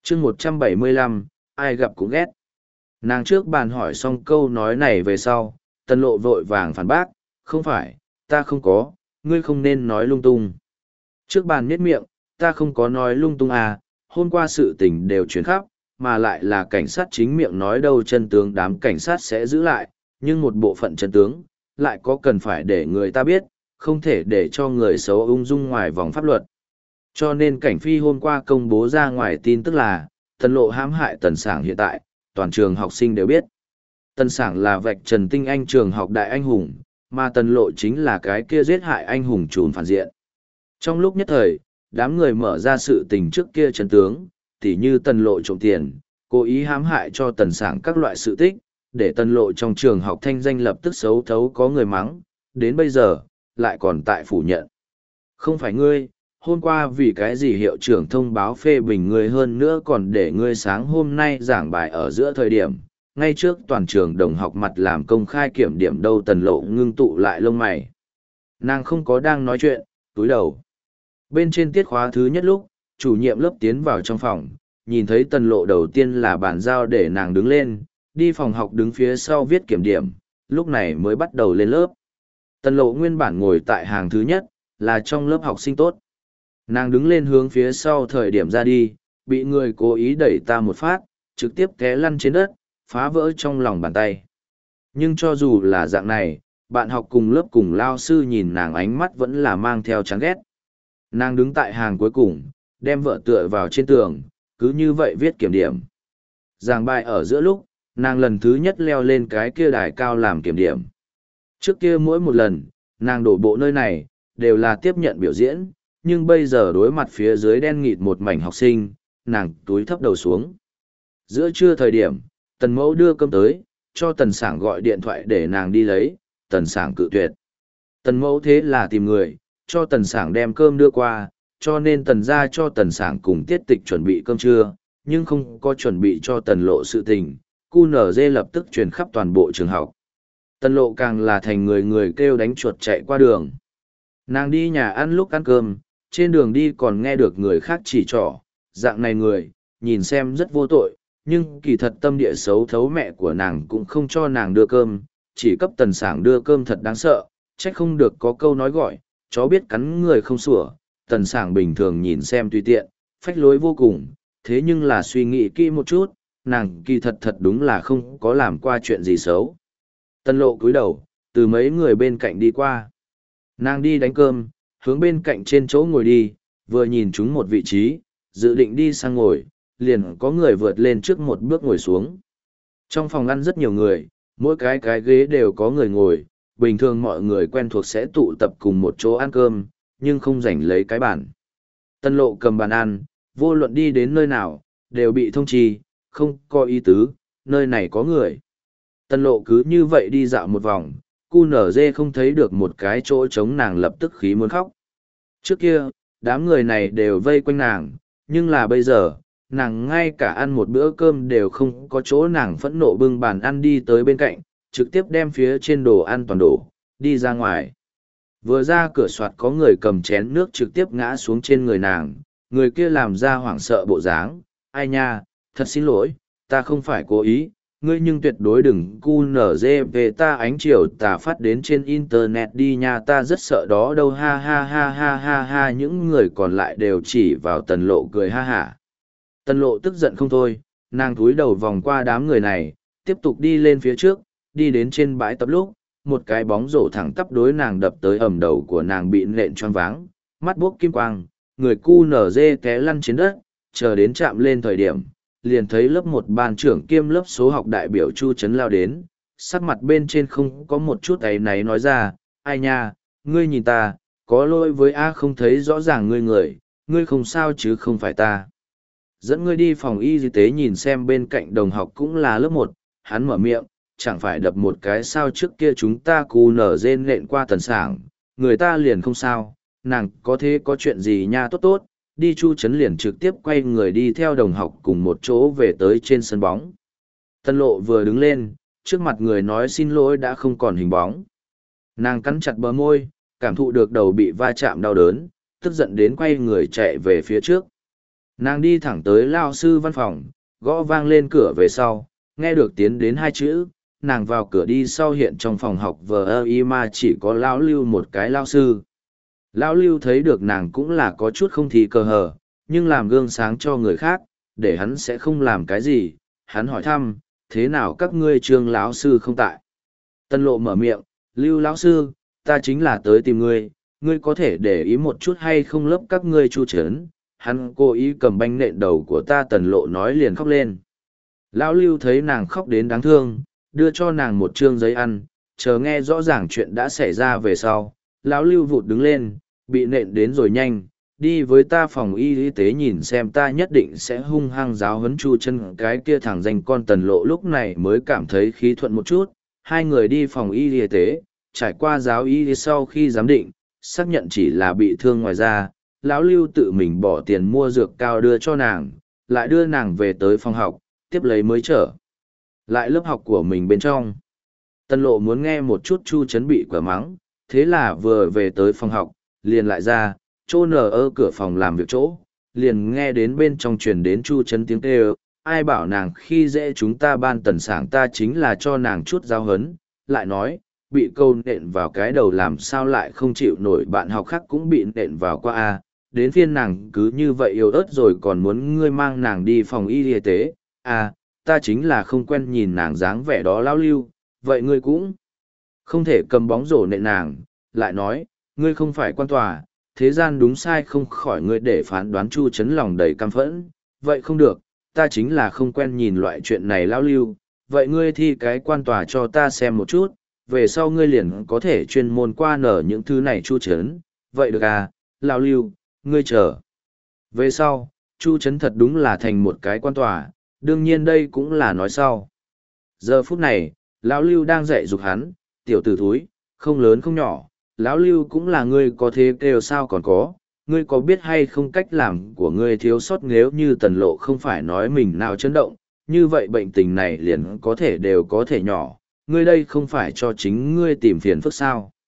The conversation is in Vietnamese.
chương 175, ai gặp cũng ghét. Nàng trước bàn hỏi xong câu nói này về sau, Tần Lộ vội vàng phản bác, không phải, ta không có, ngươi không nên nói lung tung. Trước bàn nhếch miệng, ta không có nói lung tung à, hôm qua sự tình đều chuyển khắp, mà lại là cảnh sát chính miệng nói đâu chân tướng đám cảnh sát sẽ giữ lại, nhưng một bộ phận chân tướng, lại có cần phải để người ta biết, không thể để cho người xấu ung dung ngoài vòng pháp luật. Cho nên cảnh phi hôm qua công bố ra ngoài tin tức là, Tần Lộ hãm hại Tần Sảng hiện tại, toàn trường học sinh đều biết. Tần Sảng là vạch trần tinh anh trường học đại anh hùng, mà Tần Lộ chính là cái kia giết hại anh hùng trùn phản diện. Trong lúc nhất thời, đám người mở ra sự tình trước kia chân tướng, tỉ như Tần Lộ trộm tiền, cố ý hãm hại cho Tần Sảng các loại sự tích, để Tần Lộ trong trường học thanh danh lập tức xấu thấu có người mắng, đến bây giờ, lại còn tại phủ nhận. Không phải ngươi, hôm qua vì cái gì hiệu trưởng thông báo phê bình ngươi hơn nữa còn để ngươi sáng hôm nay giảng bài ở giữa thời điểm, ngay trước toàn trường đồng học mặt làm công khai kiểm điểm đâu. Tần Lộ ngưng tụ lại lông mày. Nàng không có đang nói chuyện, túi đầu. Bên trên tiết khóa thứ nhất lúc, chủ nhiệm lớp tiến vào trong phòng, nhìn thấy Tần Lộ đầu tiên là bàn giao để nàng đứng lên, đi phòng học đứng phía sau viết kiểm điểm, lúc này mới bắt đầu lên lớp. Tần Lộ nguyên bản ngồi tại hàng thứ nhất, là trong lớp học sinh tốt. Nàng đứng lên hướng phía sau thời điểm ra đi, bị người cố ý đẩy ta một phát, trực tiếp té lăn trên đất, phá vỡ trong lòng bàn tay. Nhưng cho dù là dạng này, bạn học cùng lớp cùng lao sư nhìn nàng ánh mắt vẫn là mang theo chán ghét. Nàng đứng tại hàng cuối cùng, đem vợ tựa vào trên tường, cứ như vậy viết kiểm điểm. Giảng bài ở giữa lúc, nàng lần thứ nhất leo lên cái kia đài cao làm kiểm điểm. Trước kia mỗi một lần, nàng đổ bộ nơi này, đều là tiếp nhận biểu diễn, nhưng bây giờ đối mặt phía dưới đen nghịt một mảnh học sinh, nàng túi thấp đầu xuống. Giữa trưa thời điểm, Tần Mẫu đưa cơm tới, cho Tần Sảng gọi điện thoại để nàng đi lấy, Tần Sảng cự tuyệt. Tần Mẫu thế là tìm người, cho Tần Sảng đem cơm đưa qua, cho nên Tần ra cho Tần Sảng cùng Tiết Tịch chuẩn bị cơm trưa, nhưng không có chuẩn bị cho Tần Lộ sự tình, QNZ lập tức truyền khắp toàn bộ trường học. Tần Lộ càng là thành người người kêu đánh chuột chạy qua đường. Nàng đi nhà ăn lúc ăn cơm, trên đường đi còn nghe được người khác chỉ trỏ, dạng này người, nhìn xem rất vô tội, nhưng kỳ thật tâm địa xấu thấu mẹ của nàng cũng không cho nàng đưa cơm, chỉ cấp Tần Sảng đưa cơm thật đáng sợ, trách không được có câu nói gọi, chó biết cắn người không sủa. Tần Sảng bình thường nhìn xem tùy tiện, phách lối vô cùng, thế nhưng là suy nghĩ kỹ một chút, nàng kỳ thật thật đúng là không có làm qua chuyện gì xấu. Tần Lộ cúi đầu, từ mấy người bên cạnh đi qua. Nàng đi đánh cơm, hướng bên cạnh trên chỗ ngồi đi, vừa nhìn chúng một vị trí, dự định đi sang ngồi, liền có người vượt lên trước một bước ngồi xuống. Trong phòng ăn rất nhiều người, mỗi cái ghế đều có người ngồi, bình thường mọi người quen thuộc sẽ tụ tập cùng một chỗ ăn cơm, nhưng không rảnh lấy cái bàn. Tần Lộ cầm bàn ăn, vô luận đi đến nơi nào, đều bị thông trì, không có ý tứ, nơi này có người. Tần Lộ cứ như vậy đi dạo một vòng, QNZ không thấy được một cái chỗ trống, nàng lập tức khí muốn khóc. Trước kia, đám người này đều vây quanh nàng, nhưng là bây giờ, nàng ngay cả ăn một bữa cơm đều không có chỗ. Nàng phẫn nộ bưng bàn ăn đi tới bên cạnh, trực tiếp đem phía trên đồ ăn toàn đổ, đi ra ngoài. Vừa ra cửa soạt có người cầm chén nước trực tiếp ngã xuống trên người nàng, người kia làm ra hoảng sợ bộ dáng, ai nha, thật xin lỗi, ta không phải cố ý, ngươi nhưng tuyệt đối đừng QNZ về ta ánh chiều tà phát đến trên internet đi nha, ta rất sợ đó đâu, ha ha ha ha ha ha. Những người còn lại đều chỉ vào Tần Lộ cười ha hả. Tần Lộ tức giận không thôi, nàng cúi đầu vòng qua đám người này, tiếp tục đi lên phía trước, đi đến trên bãi tập lúc, một cái bóng rổ thẳng tắp đối nàng đập tới, ầm đầu của nàng bị nện choáng váng, mắt buốc kim quang, người QNZ té lăn trên đất, chờ đến chạm lên thời điểm, liền thấy lớp một ban trưởng kiêm lớp số học đại biểu Chu Trấn lao đến, sắc mặt bên trên không có một chút áy náy nói ra, ai nha, ngươi nhìn ta, có lỗi với A, không thấy rõ ràng ngươi không sao chứ không phải ta. Dẫn ngươi đi phòng y tế nhìn xem. Bên cạnh đồng học cũng là lớp một, hắn mở miệng, chẳng phải đập một cái sao, trước kia chúng ta cù nở rên nện qua Tần Sảng, người ta liền không sao, nàng có thế có chuyện gì nha, tốt tốt, đi. Chu Trấn liền trực tiếp quay người đi theo đồng học cùng một chỗ về tới trên sân bóng. Tần Lộ vừa đứng lên, trước mặt người nói xin lỗi đã không còn hình bóng. Nàng cắn chặt bờ môi, cảm thụ được đầu bị va chạm đau đớn, tức giận đến quay người chạy về phía trước. Nàng đi thẳng tới lao sư văn phòng, gõ vang lên cửa về sau, nghe được tiến đến hai chữ, nàng vào cửa đi sau hiện trong phòng học vờ y mà chỉ có lão Lưu một cái lao sư. Lão Lưu thấy được nàng cũng là có chút không thì cờ hờ, nhưng làm gương sáng cho người khác, để hắn sẽ không làm cái gì. Hắn hỏi thăm, thế nào các ngươi Trương lão sư không tại? Tân Lộ mở miệng, Lưu lão sư, ta chính là tới tìm ngươi, ngươi có thể để ý một chút hay không lớp các ngươi chu trấn. Hắn cố ý cầm banh nện đầu của ta. Tần Lộ nói liền khóc lên. Lão Lưu thấy nàng khóc đến đáng thương, đưa cho nàng một trương giấy ăn, chờ nghe rõ ràng chuyện đã xảy ra về sau. Lão Lưu vụt đứng lên, bị nện đến rồi nhanh, đi với ta phòng y tế nhìn xem, ta nhất định sẽ hung hăng giáo huấn chu chân cái kia thẳng danh con. Tần Lộ lúc này mới cảm thấy khí thuận một chút. Hai người đi phòng y tế, trải qua giáo y sau khi giám định, xác nhận chỉ là bị thương ngoài da. Lão Lưu tự mình bỏ tiền mua dược cao đưa cho nàng, lại đưa nàng về tới phòng học, tiếp lấy mới trở lại lớp học của mình bên trong. Tân Lộ muốn nghe một chút chu chấn bị quả mắng, thế là vừa về tới phòng học, liền lại ra, chỗ nở cửa phòng làm việc chỗ, liền nghe đến bên trong truyền đến chu chấn tiếng kêu, ai bảo nàng khi dễ chúng ta ban Tần Sảng, ta chính là cho nàng chút giáo hấn, lại nói, bị câu nện vào cái đầu làm sao lại không chịu nổi, bạn học khác cũng bị nện vào qua a. Đến phiên nàng cứ như vậy yếu ớt rồi còn muốn ngươi mang nàng đi phòng y tế, ta chính là không quen nhìn nàng dáng vẻ đó. Lão Lưu, vậy ngươi cũng không thể cầm bóng rổ nện nàng, lại nói, ngươi không phải quan tòa, thế gian đúng sai không khỏi ngươi để phán đoán. Chu chấn lòng đầy căm phẫn, vậy không được, ta chính là không quen nhìn loại chuyện này. Lão Lưu, vậy ngươi thi cái quan tòa cho ta xem một chút, về sau ngươi liền có thể chuyên môn qua nở những thứ này. Chu chấn, vậy được à, Lão Lưu, ngươi chờ. Về sau, Chu chấn thật đúng là thành một cái quan tòa, đương nhiên đây cũng là nói sau. Giờ phút này, Lão Lưu đang dạy dục hắn, tiểu tử thúi, không lớn không nhỏ, Lão Lưu cũng là ngươi có thế kêu sao còn có, ngươi có biết hay không cách làm của ngươi thiếu sót. Nếu như Tần Lộ không phải nói mình nào chấn động, như vậy bệnh tình này liền có thể đều có thể nhỏ, ngươi đây không phải cho chính ngươi tìm phiền phức sao.